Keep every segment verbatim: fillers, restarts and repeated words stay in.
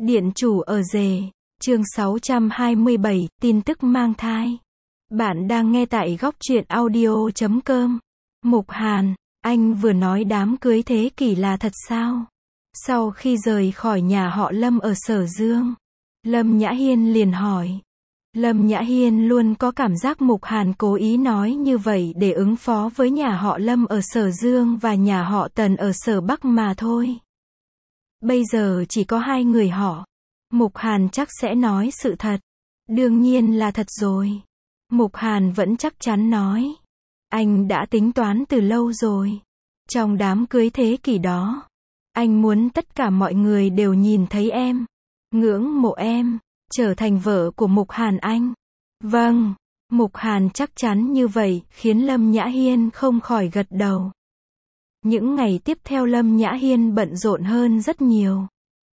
Điện chủ ở rể, chương sáu trăm hai mươi bảy, tin tức mang thai. Bạn đang nghe tại góc truyện audio chấm com. Mục Hàn, anh vừa nói đám cưới thế kỷ là thật sao? Sau khi rời khỏi nhà họ Lâm ở Sở Dương, Lâm Nhã Hiên liền hỏi. Lâm Nhã Hiên luôn có cảm giác Mục Hàn cố ý nói như vậy để ứng phó với nhà họ Lâm ở Sở Dương và nhà họ Tần ở Sở Bắc mà thôi. Bây giờ chỉ có hai người họ. Mục Hàn chắc sẽ nói sự thật. Đương nhiên là thật rồi. Mục Hàn vẫn chắc chắn nói. Anh đã tính toán từ lâu rồi. Trong đám cưới thế kỷ đó, anh muốn tất cả mọi người đều nhìn thấy em, ngưỡng mộ em, trở thành vợ của Mục Hàn anh. Vâng, Mục Hàn chắc chắn như vậy, khiến Lâm Nhã Hiên không khỏi gật đầu. Những ngày tiếp theo Lâm Nhã Hiên bận rộn hơn rất nhiều.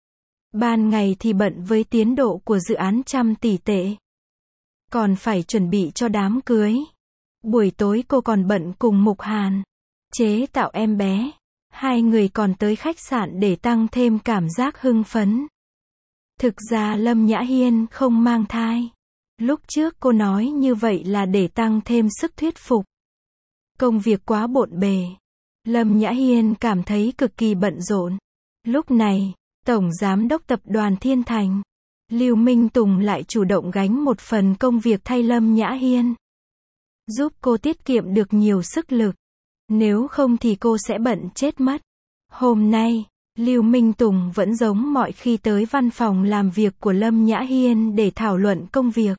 Ban ngày thì bận với tiến độ của dự án trăm tỷ tệ. Còn phải chuẩn bị cho đám cưới. Buổi tối cô còn bận cùng Mục Hàn chế tạo em bé. Hai người còn tới khách sạn để tăng thêm cảm giác hưng phấn. Thực ra Lâm Nhã Hiên không mang thai. Lúc trước cô nói như vậy là để tăng thêm sức thuyết phục. Công việc quá bộn bề. Lâm Nhã Hiên cảm thấy cực kỳ bận rộn. Lúc này, Tổng Giám đốc Tập đoàn Thiên Thành, Lưu Minh Tùng lại chủ động gánh một phần công việc thay Lâm Nhã Hiên. Giúp cô tiết kiệm được nhiều sức lực. Nếu không thì cô sẽ bận chết mất. Hôm nay, Lưu Minh Tùng vẫn giống mọi khi tới văn phòng làm việc của Lâm Nhã Hiên để thảo luận công việc.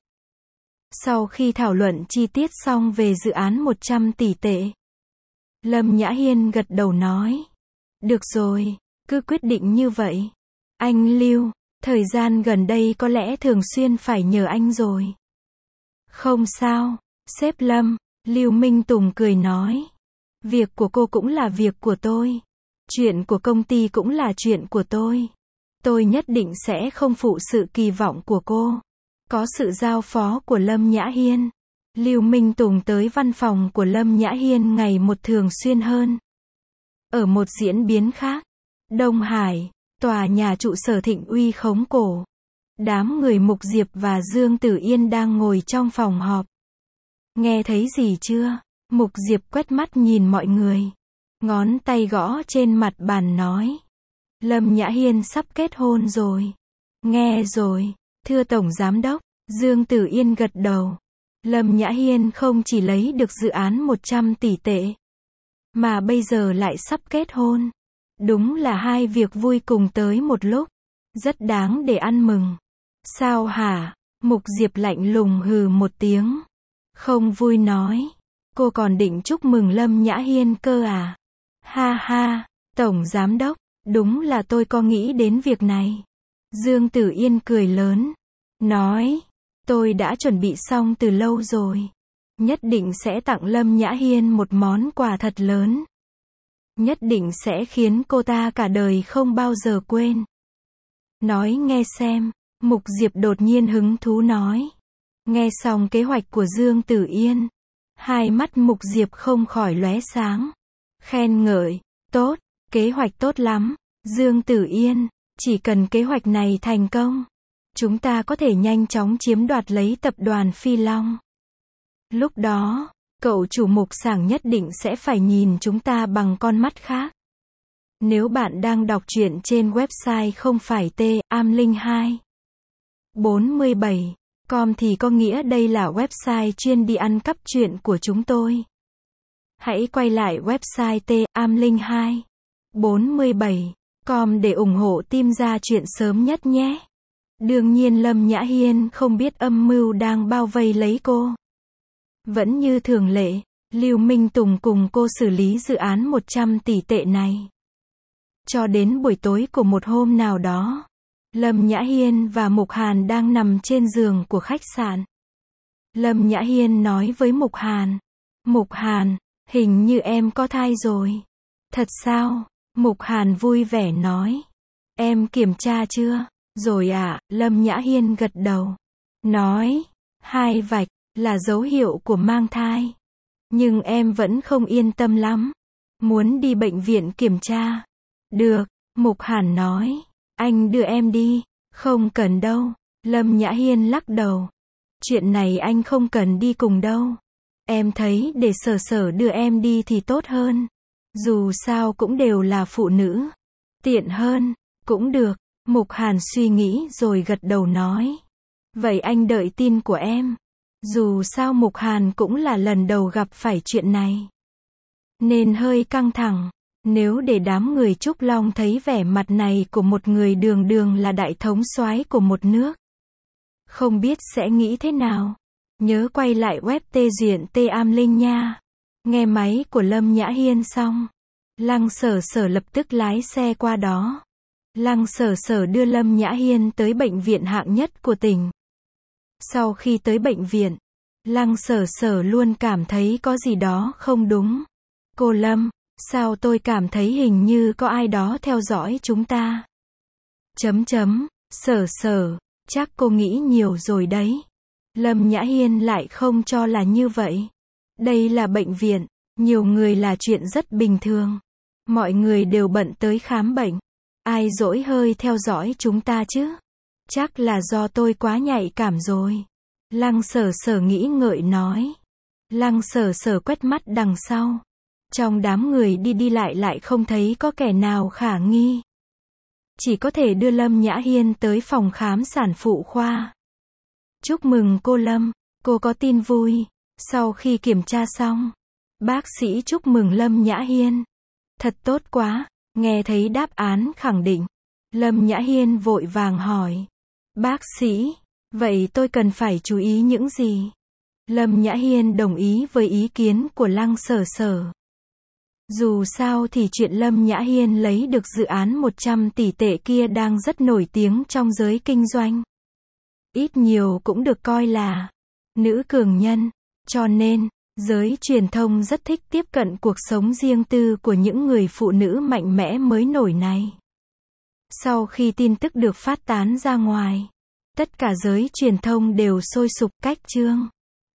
Sau khi thảo luận chi tiết xong về dự án một trăm tỷ tệ, Lâm Nhã Hiên gật đầu nói. Được rồi, cứ quyết định như vậy. Anh Lưu, thời gian gần đây có lẽ thường xuyên phải nhờ anh rồi. Không sao, sếp Lâm, Lưu Minh Tùng cười nói. Việc của cô cũng là việc của tôi. Chuyện của công ty cũng là chuyện của tôi. Tôi nhất định sẽ không phụ sự kỳ vọng của cô. Có sự giao phó của Lâm Nhã Hiên, Lưu Minh Tùng tới văn phòng của Lâm Nhã Hiên ngày một thường xuyên hơn. Ở một diễn biến khác, Đông Hải, tòa nhà trụ sở Thịnh Uy khống cổ. Đám người Mục Diệp và Dương Tử Yên đang ngồi trong phòng họp. Nghe thấy gì chưa? Mục Diệp quét mắt nhìn mọi người. Ngón tay gõ trên mặt bàn nói. Lâm Nhã Hiên sắp kết hôn rồi. Nghe rồi, thưa Tổng Giám đốc. Dương Tử Yên gật đầu. Lâm Nhã Hiên không chỉ lấy được dự án một trăm tỷ tệ, mà bây giờ lại sắp kết hôn. Đúng là hai việc vui cùng tới một lúc. Rất đáng để ăn mừng. Sao hả? Mục Diệp lạnh lùng hừ một tiếng. Không vui nói. Cô còn định chúc mừng Lâm Nhã Hiên cơ à? Ha ha, Tổng Giám đốc, đúng là tôi có nghĩ đến việc này. Dương Tử Yên cười lớn. Nói, tôi đã chuẩn bị xong từ lâu rồi. Nhất định sẽ tặng Lâm Nhã Hiên một món quà thật lớn. Nhất định sẽ khiến cô ta cả đời không bao giờ quên. Nói nghe xem, Mục Diệp đột nhiên hứng thú nói. Nghe xong kế hoạch của Dương Tử Yên, hai mắt Mục Diệp không khỏi lóe sáng. Khen ngợi, tốt, kế hoạch tốt lắm, Dương Tử Yên, chỉ cần kế hoạch này thành công, chúng ta có thể nhanh chóng chiếm đoạt lấy tập đoàn Phi Long. Lúc đó, cậu chủ Mục Sảng nhất định sẽ phải nhìn chúng ta bằng con mắt khác. Nếu bạn đang đọc truyện trên website không phải t am linh hai bốn mươi bảy com thì có nghĩa đây là website chuyên đi ăn cắp truyện của chúng tôi. Hãy quay lại website t am linh hai bốn mươi bảy com để ủng hộ team ra chuyện sớm nhất nhé. Đương nhiên Lâm Nhã Hiên không biết âm mưu đang bao vây lấy cô. Vẫn như thường lệ, Lưu Minh Tùng cùng cô xử lý dự án một trăm tỷ tệ này. Cho đến buổi tối của một hôm nào đó, Lâm Nhã Hiên và Mục Hàn đang nằm trên giường của khách sạn. Lâm Nhã Hiên nói với Mục Hàn. Mục Hàn, hình như em có thai rồi. Thật sao? Mục Hàn vui vẻ nói. Em kiểm tra chưa? Rồi à, Lâm Nhã Hiên gật đầu. Nói, hai vạch, là dấu hiệu của mang thai. Nhưng em vẫn không yên tâm lắm. Muốn đi bệnh viện kiểm tra. Được, Mục Hàn nói. Anh đưa em đi. Không cần đâu. Lâm Nhã Hiên lắc đầu. Chuyện này anh không cần đi cùng đâu. Em thấy để Sở Sở đưa em đi thì tốt hơn. Dù sao cũng đều là phụ nữ. Tiện hơn. Cũng được. Mục Hàn suy nghĩ rồi gật đầu nói. Vậy anh đợi tin của em. Dù sao Mục Hàn cũng là lần đầu gặp phải chuyện này. Nên hơi căng thẳng. Nếu để đám người Trúc Long thấy vẻ mặt này của một người đường đường là đại thống soái của một nước, không biết sẽ nghĩ thế nào. Nhớ quay lại web tê duyện tê am linh nha. Nghe máy của Lâm Nhã Hiên xong, Lăng Sở Sở lập tức lái xe qua đó. Lăng Sở Sở đưa Lâm Nhã Hiên tới bệnh viện hạng nhất của tỉnh. Sau khi tới bệnh viện, Lăng Sở Sở luôn cảm thấy có gì đó không đúng. Cô Lâm, sao tôi cảm thấy hình như có ai đó theo dõi chúng ta? Chấm chấm, Sở Sở, chắc cô nghĩ nhiều rồi đấy. Lâm Nhã Hiên lại không cho là như vậy. Đây là bệnh viện, nhiều người là chuyện rất bình thường. Mọi người đều bận tới khám bệnh. Ai dỗi hơi theo dõi chúng ta chứ? Chắc là do tôi quá nhạy cảm rồi. Lăng Sở Sở nghĩ ngợi nói. Lăng Sở Sở quét mắt đằng sau. Trong đám người đi đi lại lại không thấy có kẻ nào khả nghi. Chỉ có thể đưa Lâm Nhã Hiên tới phòng khám sản phụ khoa. Chúc mừng cô Lâm, cô có tin vui. Sau khi kiểm tra xong, bác sĩ chúc mừng Lâm Nhã Hiên. Thật tốt quá, nghe thấy đáp án khẳng định. Lâm Nhã Hiên vội vàng hỏi. Bác sĩ, vậy tôi cần phải chú ý những gì? Lâm Nhã Hiên đồng ý với ý kiến của Lăng Sở Sở. Dù sao thì chuyện Lâm Nhã Hiên lấy được dự án một trăm tỷ tệ kia đang rất nổi tiếng trong giới kinh doanh. Ít nhiều cũng được coi là nữ cường nhân, cho nên giới truyền thông rất thích tiếp cận cuộc sống riêng tư của những người phụ nữ mạnh mẽ mới nổi này. Sau khi tin tức được phát tán ra ngoài, tất cả giới truyền thông đều sôi sục cách chương.